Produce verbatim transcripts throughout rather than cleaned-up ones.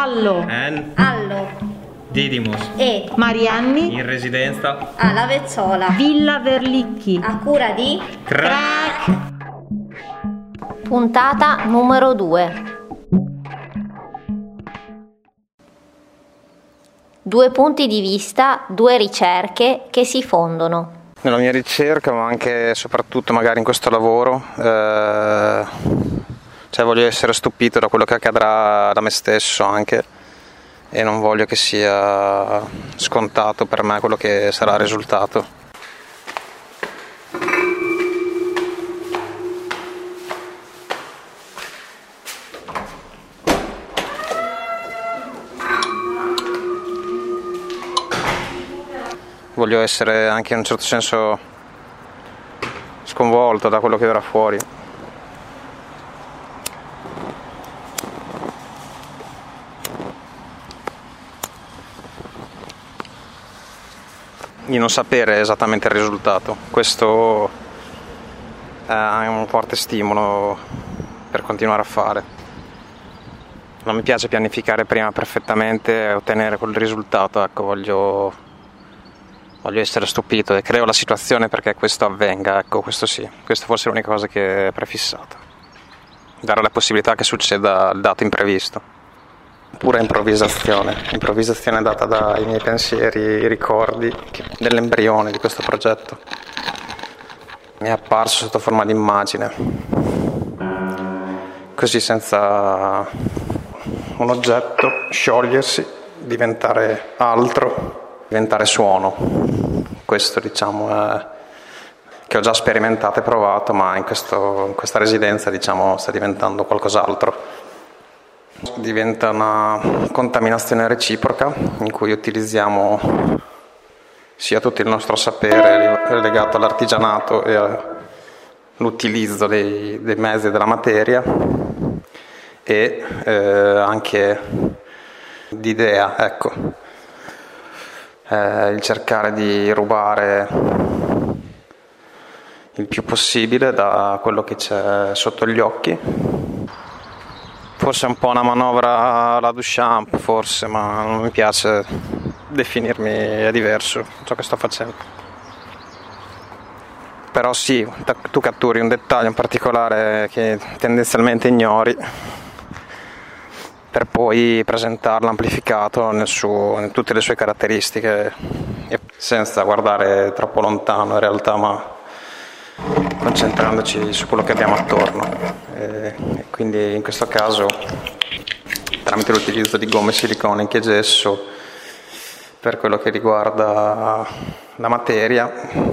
Allo, N, Allo, Didymus, E, Marianni, in residenza, alla Vezzola, Villa Verlicchi. a cura di Crack. puntata numero due. Due punti di vista, due ricerche che si fondono. Nella mia ricerca, ma anche e soprattutto magari in questo lavoro, eh, cioè voglio essere stupito da quello che accadrà da me stesso anche, e non voglio che sia scontato per me quello che sarà il risultato. Voglio essere anche in un certo senso sconvolto da quello che verrà fuori. Di non sapere esattamente il risultato. Questo è un forte stimolo per continuare a fare. Non mi piace pianificare prima perfettamente e ottenere quel risultato, ecco, voglio Voglio essere stupito e creo la situazione perché questo avvenga, ecco, questo sì, questa forse è l'unica cosa che è prefissata. Dare la possibilità che succeda il dato imprevisto. Pura improvvisazione, improvvisazione data dai miei pensieri, i ricordi dell'embrione di questo progetto. Mi è apparso sotto forma di immagine, così senza un oggetto sciogliersi, diventare altro, diventare suono. Questo diciamo è che ho già sperimentato e provato, ma in, questo, in questa residenza diciamo sta diventando qualcos'altro. Diventa una contaminazione reciproca in cui utilizziamo sia tutto il nostro sapere legato all'artigianato e all'utilizzo dei, dei mezzi della materia e eh, anche di idea, ecco. Eh, il cercare di rubare il più possibile da quello che c'è sotto gli occhi. Forse è un po' una manovra alla Duchamp, forse, ma non mi piace definirmi, è diverso ciò che sto facendo. Però sì, tu catturi un dettaglio in particolare che tendenzialmente ignori, per poi presentarlo amplificato nel suo, in tutte le sue caratteristiche, senza guardare troppo lontano in realtà, ma concentrandoci su quello che abbiamo attorno. E quindi in questo caso, tramite l'utilizzo di gomme siliconiche e gesso, per quello che riguarda la materia,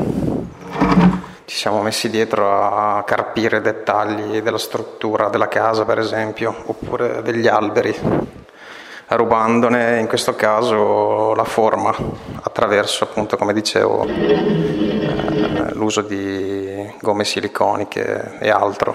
ci siamo messi dietro a carpire dettagli della struttura della casa, per esempio, oppure degli alberi, rubandone in questo caso la forma attraverso, appunto, come dicevo, eh, l'uso di gomme siliconiche e altro.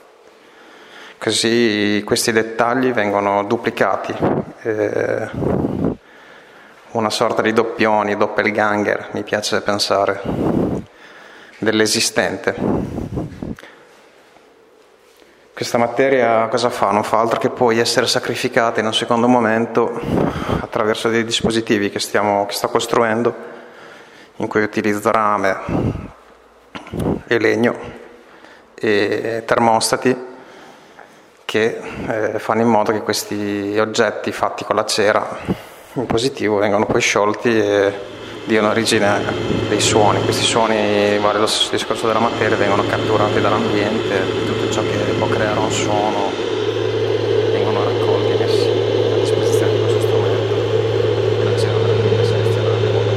Così questi dettagli vengono duplicati, eh, una sorta di doppioni, doppelganger, mi piace pensare, dell'esistente. Questa materia cosa fa? Non fa altro che poi essere sacrificata in un secondo momento attraverso dei dispositivi che, stiamo, che sto costruendo, in cui utilizzo rame e legno e termostati che eh, fanno in modo che questi oggetti fatti con la cera in positivo vengano poi sciolti e diano origine a dei suoni. Questi suoni, vale lo stesso discorso della materia, vengono catturati dall'ambiente, tutto ciò che può creare un suono vengono raccolti e messi a disposizione di questo strumento e la cera veramente selezionata in modo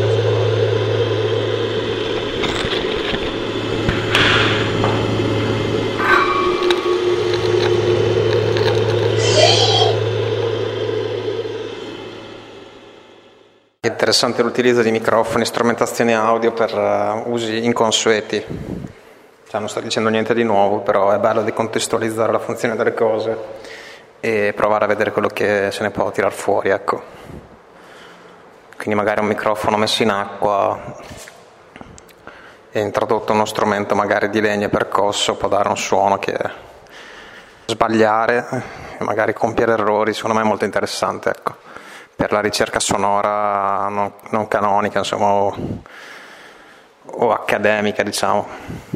È interessante l'utilizzo di microfoni e strumentazioni audio per uh, usi inconsueti. Cioè, non sto dicendo niente di nuovo, però è bello decontestualizzare la funzione delle cose e provare a vedere quello che se ne può tirar fuori, ecco. Quindi magari un microfono messo in acqua e introdotto uno strumento magari di legno percosso può dare un suono che sbagliare e magari compiere errori, secondo me è molto interessante, ecco, per la ricerca sonora non, non canonica, insomma, o, o accademica, diciamo.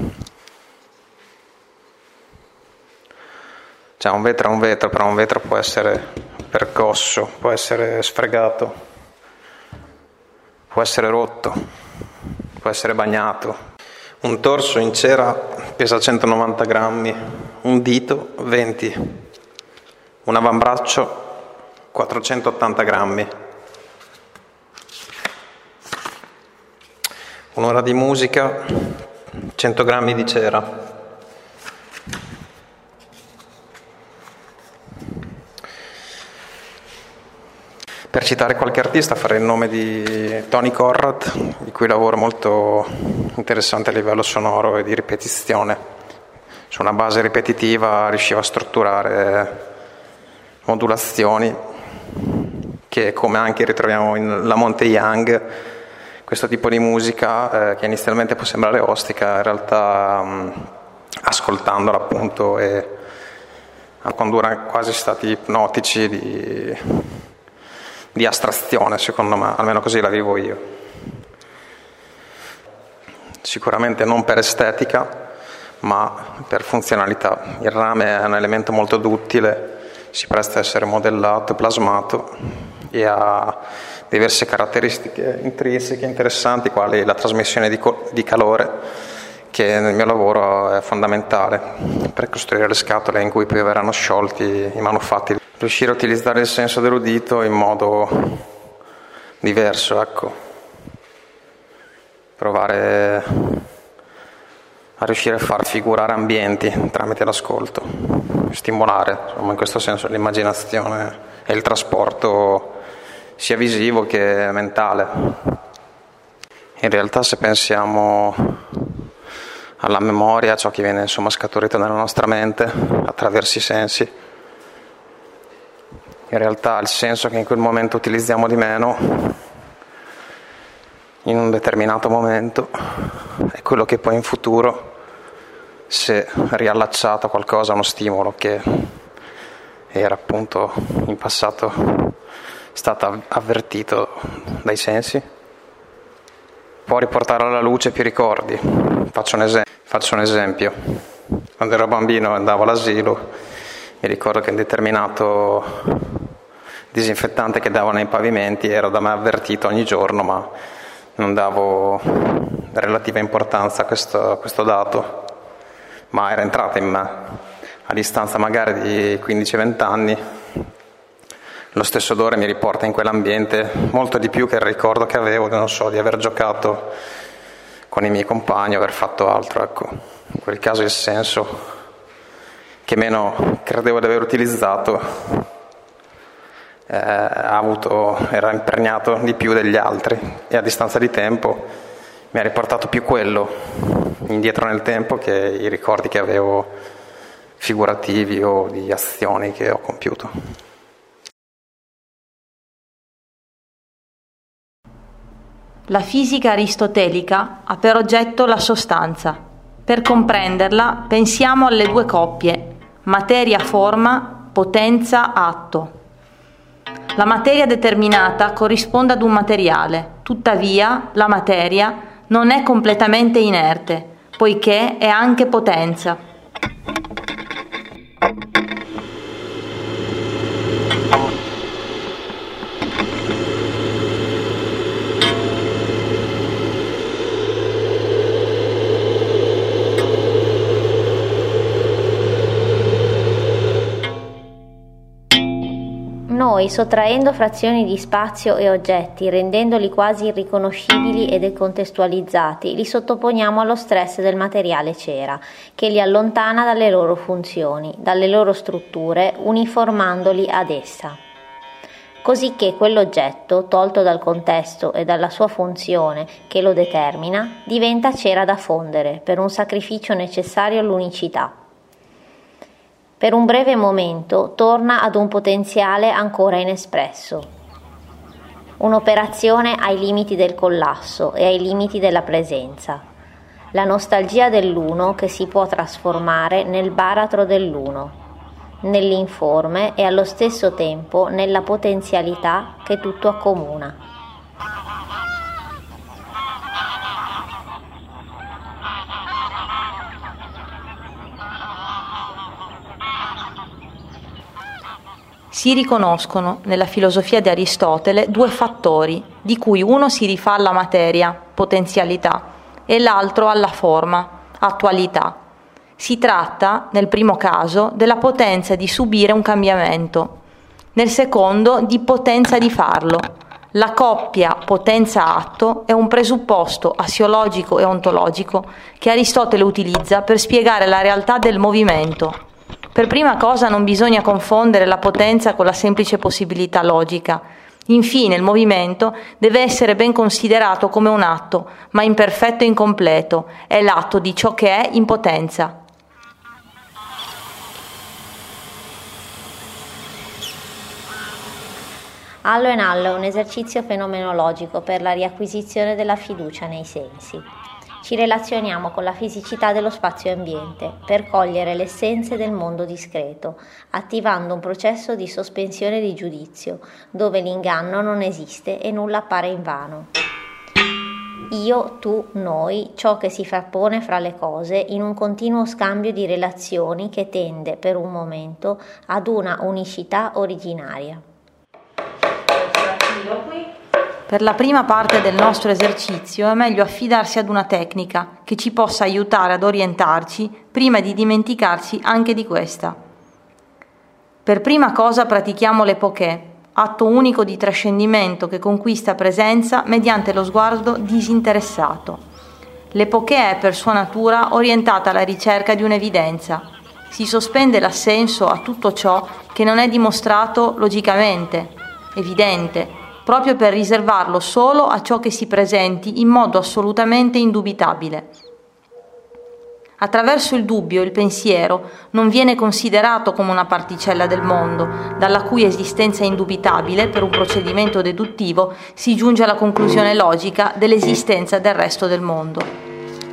Cioè un vetro è un vetro, però un vetro può essere percosso, può essere sfregato, può essere rotto, può essere bagnato. Un torso in cera pesa centonovanta grammi, un dito venti, un avambraccio quattrocentottanta grammi. Un'ora di musica, cento grammi di cera. Per citare qualche artista, farei il nome di Tony Conrad, di cui lavoro molto interessante a livello sonoro e di ripetizione. Su una base ripetitiva riusciva a strutturare modulazioni che, come anche ritroviamo in La Monte Young, questo tipo di musica eh, che inizialmente può sembrare ostica, in realtà mh, ascoltandola appunto e condurre quasi stati ipnotici di, di astrazione, secondo me, almeno così la vivo io. Sicuramente non per estetica, ma per funzionalità. Il rame è un elemento molto duttile, si presta a essere modellato, plasmato e ha diverse caratteristiche intrinseche interessanti, quali la trasmissione di, co- di calore, che nel mio lavoro è fondamentale per costruire le scatole in cui poi verranno sciolti i manufatti. Riuscire a utilizzare il senso dell'udito in modo diverso, ecco. Provare a riuscire a far figurare ambienti tramite l'ascolto, stimolare, insomma, in questo senso l'immaginazione e il trasporto sia visivo che mentale. In realtà, se pensiamo alla memoria, ciò che viene insomma scaturito nella nostra mente attraverso i sensi, in realtà il senso che in quel momento utilizziamo di meno in un determinato momento è quello che poi in futuro, se riallacciato a qualcosa, a uno stimolo che era appunto in passato stato avvertito dai sensi, può riportare alla luce più ricordi. Faccio un, esem- faccio un esempio. Quando ero bambino e andavo all'asilo, mi ricordo che un determinato disinfettante che davano nei pavimenti era da me avvertito ogni giorno, ma non davo relativa importanza a questo, a questo dato, ma era entrata in me. A distanza magari di quindici venti anni, lo stesso odore mi riporta in quell'ambiente molto di più che il ricordo che avevo, non so, di aver giocato con i miei compagni, aver fatto altro, ecco. In quel caso il senso che meno credevo di aver utilizzato eh, ha avuto, era imperniato di più degli altri, e a distanza di tempo mi ha riportato più quello indietro nel tempo che i ricordi che avevo figurativi o di azioni che ho compiuto. La fisica aristotelica ha per oggetto la sostanza. Per comprenderla pensiamo alle due coppie: materia-forma, potenza-atto. La materia determinata corrisponde ad un materiale, tuttavia la materia non è completamente inerte, poiché è anche potenza. Noi, sottraendo frazioni di spazio e oggetti, rendendoli quasi irriconoscibili e decontestualizzati, li sottoponiamo allo stress del materiale cera, che li allontana dalle loro funzioni, dalle loro strutture, uniformandoli ad essa. Cosicché quell'oggetto, tolto dal contesto e dalla sua funzione che lo determina, diventa cera da fondere per un sacrificio necessario all'unicità. Per un breve momento torna ad un potenziale ancora inespresso. Un'operazione ai limiti del collasso e ai limiti della presenza. La nostalgia dell'uno che si può trasformare nel baratro dell'uno. nell'informe e allo stesso tempo nella potenzialità che tutto accomuna. Si riconoscono nella filosofia di Aristotele due fattori, di cui uno si rifà alla materia, potenzialità, e l'altro alla forma, attualità. Si tratta, nel primo caso, della potenza di subire un cambiamento, nel secondo di potenza di farlo. La coppia potenza-atto è un presupposto assiologico e ontologico che Aristotele utilizza per spiegare la realtà del movimento. Per prima cosa non bisogna confondere la potenza con la semplice possibilità logica. Infine, il movimento deve essere ben considerato come un atto, ma imperfetto e incompleto. È l'atto di ciò che è in potenza. Allo in allo è un esercizio fenomenologico per la riacquisizione della fiducia nei sensi. Ci relazioniamo con la fisicità dello spazio-ambiente per cogliere le essenze del mondo discreto, attivando un processo di sospensione di giudizio, dove l'inganno non esiste e nulla appare invano. Io, tu, noi, ciò che si frappone fra le cose in un continuo scambio di relazioni che tende, per un momento, ad una unicità originaria. Per la prima parte del nostro esercizio è meglio affidarsi ad una tecnica che ci possa aiutare ad orientarci prima di dimenticarci anche di questa. Per prima cosa pratichiamo l'epoché, atto unico di trascendimento che conquista presenza mediante lo sguardo disinteressato. L'epoché è per sua natura orientata alla ricerca di un'evidenza. Si sospende l'assenso a tutto ciò che non è dimostrato logicamente, evidente, proprio per riservarlo solo a ciò che si presenti in modo assolutamente indubitabile. Attraverso il dubbio il pensiero non viene considerato come una particella del mondo, dalla cui esistenza indubitabile, per un procedimento deduttivo, si giunge alla conclusione logica dell'esistenza del resto del mondo.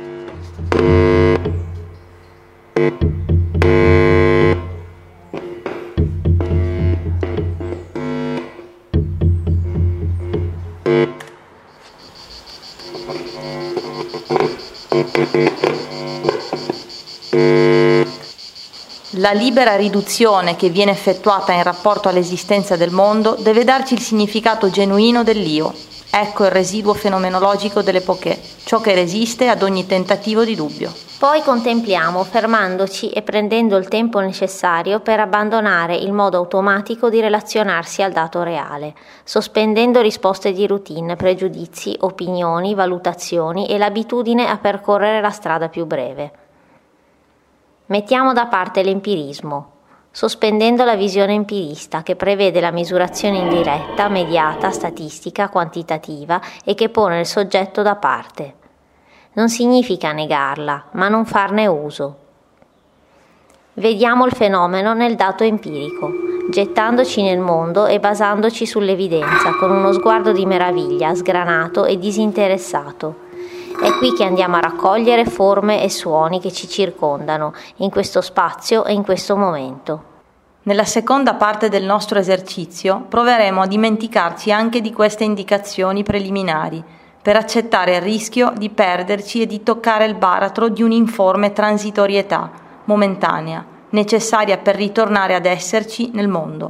La libera riduzione che viene effettuata in rapporto all'esistenza del mondo deve darci il significato genuino dell'io. Ecco il residuo fenomenologico dell'epoché, ciò che resiste ad ogni tentativo di dubbio. Poi contempliamo, fermandoci e prendendo il tempo necessario per abbandonare il modo automatico di relazionarsi al dato reale, sospendendo risposte di routine, pregiudizi, opinioni, valutazioni e l'abitudine a percorrere la strada più breve. Mettiamo da parte l'empirismo, sospendendo la visione empirista che prevede la misurazione indiretta, mediata, statistica, quantitativa e che pone il soggetto da parte. Non significa negarla, ma non farne uso. Vediamo il fenomeno nel dato empirico, gettandoci nel mondo e basandoci sull'evidenza con uno sguardo di meraviglia, sgranato e disinteressato. È qui che andiamo a raccogliere forme e suoni che ci circondano, in questo spazio e in questo momento. Nella seconda parte del nostro esercizio proveremo a dimenticarci anche di queste indicazioni preliminari, per accettare il rischio di perderci e di toccare il baratro di un'informe transitorietà, momentanea, necessaria per ritornare ad esserci nel mondo.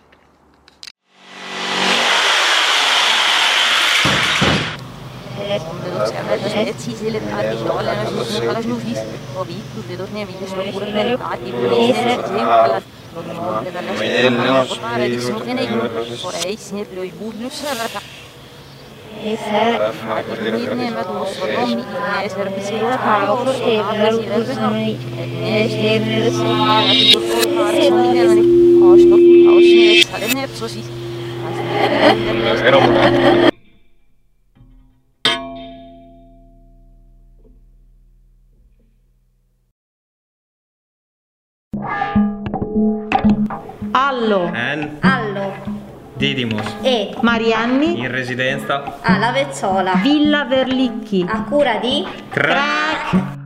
Allo, N. Allo, Didymos. E, Marianni, In residenza. alla Vezzola, Villa Verlicchi. a cura di Crack.